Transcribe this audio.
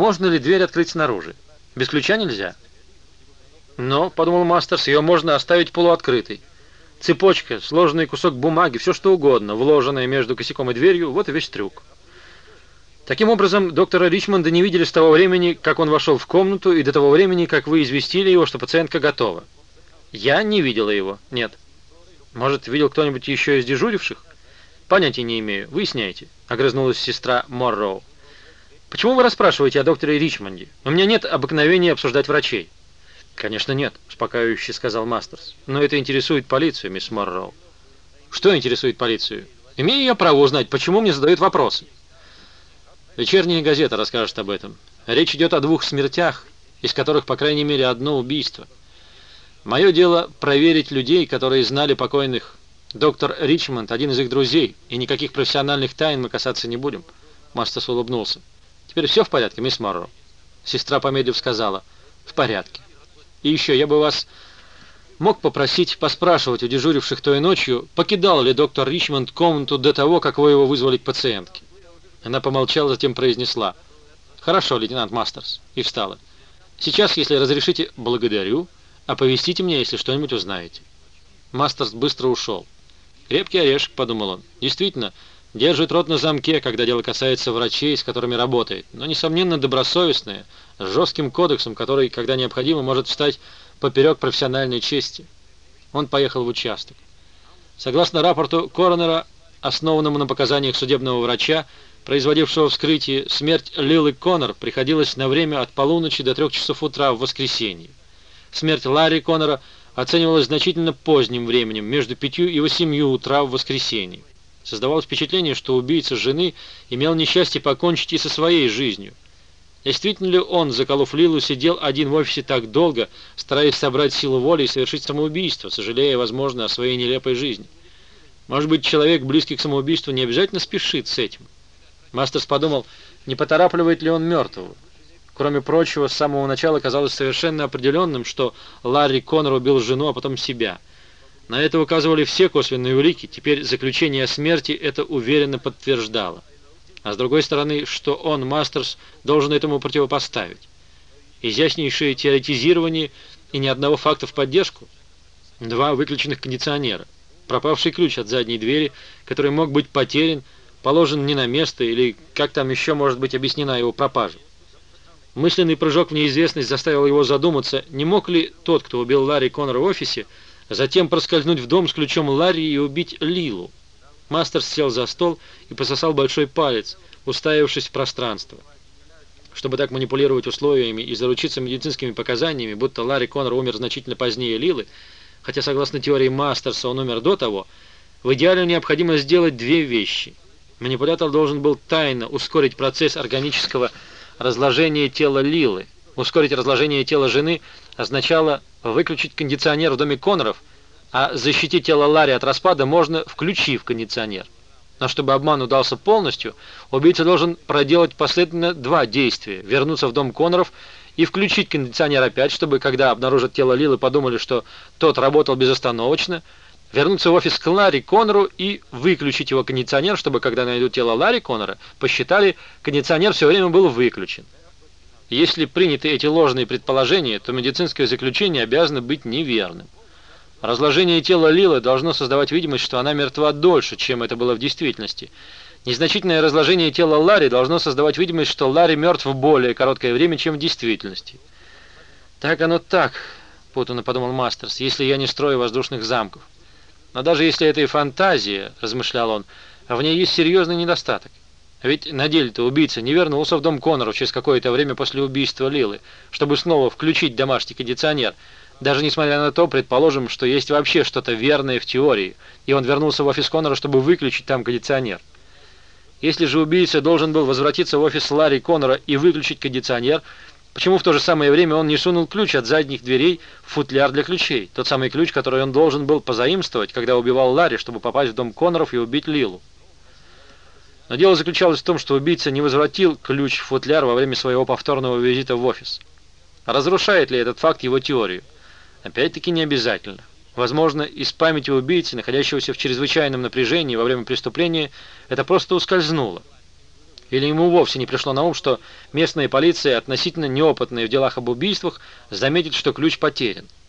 Можно ли дверь открыть снаружи? Без ключа нельзя. Но, подумал Мастерс, ее можно оставить полуоткрытой. Цепочка, сложенный кусок бумаги, все что угодно, вложенное между косяком и дверью, вот и весь трюк. Таким образом, доктора Ричмонда не видели с того времени, как он вошел в комнату, и до того времени, как вы известили его, что пациентка готова. Я не видела его, нет. Может, видел кто-нибудь еще из дежуривших? Понятия не имею, выясняйте, огрызнулась сестра Морроу. Почему вы расспрашиваете о докторе Ричмонде? У меня нет обыкновения обсуждать врачей. Конечно, нет, успокаивающе сказал Мастерс. Но это интересует полицию, мисс Морроу. Что интересует полицию? Имею я право узнать, почему мне задают вопросы? Вечерняя газета расскажет об этом. Речь идет о 2 смертях, из которых, по крайней мере, одно убийство. Мое дело проверить людей, которые знали покойных. Доктор Ричмонд — один из их друзей, и никаких профессиональных тайн мы касаться не будем. Мастерс улыбнулся. Теперь все в порядке, мисс Морроу? Сестра, помедлив, сказала. В порядке. И еще я бы вас мог попросить поспрашивать у дежуривших той ночью, покидал ли доктор Ричмонд комнату до того, как вы его вызвали к пациентке. Она помолчала, затем произнесла. «Хорошо, лейтенант Мастерс», и встала. «Сейчас, если разрешите, благодарю. Оповестите меня, если что-нибудь узнаете». Мастерс быстро ушел. «Крепкий орешек», — подумал он. «Действительно, держит рот на замке, когда дело касается врачей, с которыми работает, но, несомненно, добросовестные, с жестким кодексом, который, когда необходимо, может встать поперек профессиональной чести». Он поехал в участок. Согласно рапорту коронера, основанному на показаниях судебного врача, производившего вскрытие, смерть Лилы Коннор приходилась на время от полуночи до 3 часов утра в воскресенье. Смерть Ларри Коннора оценивалась значительно поздним временем, между 5 и 8 утра в воскресенье. Создавалось впечатление, что убийца жены имел несчастье покончить и со своей жизнью. Действительно ли он, заколов Лилу, сидел один в офисе так долго, стараясь собрать силу воли и совершить самоубийство, сожалея, возможно, о своей нелепой жизни? Может быть, человек, близкий к самоубийству, не обязательно спешит с этим? Мастерс подумал, не поторапливает ли он мертвого. Кроме прочего, с самого начала казалось совершенно определенным, что Ларри Коннор убил жену, а потом себя. На это указывали все косвенные улики, теперь заключение о смерти это уверенно подтверждало. А с другой стороны, что он, Мастерс, должен этому противопоставить? Изящнейшее теоретизирование и ни одного факта в поддержку? 2 выключенных кондиционера, пропавший ключ от задней двери, который мог быть потерян, положен не на место, или как там еще может быть объяснена его пропажа. Мысленный прыжок в неизвестность заставил его задуматься, не мог ли тот, кто убил Ларри Коннора в офисе, затем проскользнуть в дом с ключом Ларри и убить Лилу. Мастерс сел за стол и пососал большой палец, уставившись в пространство. Чтобы так манипулировать условиями и заручиться медицинскими показаниями, будто Ларри Коннор умер значительно позднее Лилы, хотя, согласно теории Мастерса, он умер до того, в идеале необходимо сделать 2 вещи. Манипулятор должен был тайно ускорить процесс органического разложения тела Лилы. Ускорить разложение тела жены означало выключить кондиционер в доме Конноров, а защитить тело Ларри от распада можно, включив кондиционер. Но чтобы обман удался полностью, убийца должен проделать последовательно 2 действия: вернуться в дом Конноров и включить кондиционер опять, чтобы, когда обнаружат тело Лилы, подумали, что тот работал безостановочно, вернуться в офис к Ларри Коннору и выключить его кондиционер, чтобы, когда найдут тело Ларри Коннора, посчитали, кондиционер все время был выключен. Если приняты эти ложные предположения, то медицинское заключение обязано быть неверным. Разложение тела Лилы должно создавать видимость, что она мертва дольше, чем это было в действительности. Незначительное разложение тела Ларри должно создавать видимость, что Ларри мертв в более короткое время, чем в действительности. «Так оно так», — путанно подумал Мастерс, — «если я не строю воздушных замков». Но даже если это и фантазия, размышлял он, в ней есть серьезный недостаток. Ведь на деле-то убийца не вернулся в дом Конноров через какое-то время после убийства Лилы, чтобы снова включить домашний кондиционер. Даже несмотря на то, предположим, что есть вообще что-то верное в теории, и он вернулся в офис Коннора, чтобы выключить там кондиционер. Если же убийца должен был возвратиться в офис Ларри Коннора и выключить кондиционер, почему в то же самое время он не сунул ключ от задних дверей в футляр для ключей? Тот самый ключ, который он должен был позаимствовать, когда убивал Ларри, чтобы попасть в дом Конноров и убить Лилу. Но дело заключалось в том, что убийца не возвратил ключ в футляр во время своего повторного визита в офис. Разрушает ли этот факт его теорию? Опять-таки не обязательно. Возможно, из памяти убийцы, находящегося в чрезвычайном напряжении во время преступления, это просто ускользнуло. Или ему вовсе не пришло на ум, что местная полиция, относительно неопытная в делах об убийствах, заметит, что ключ потерян.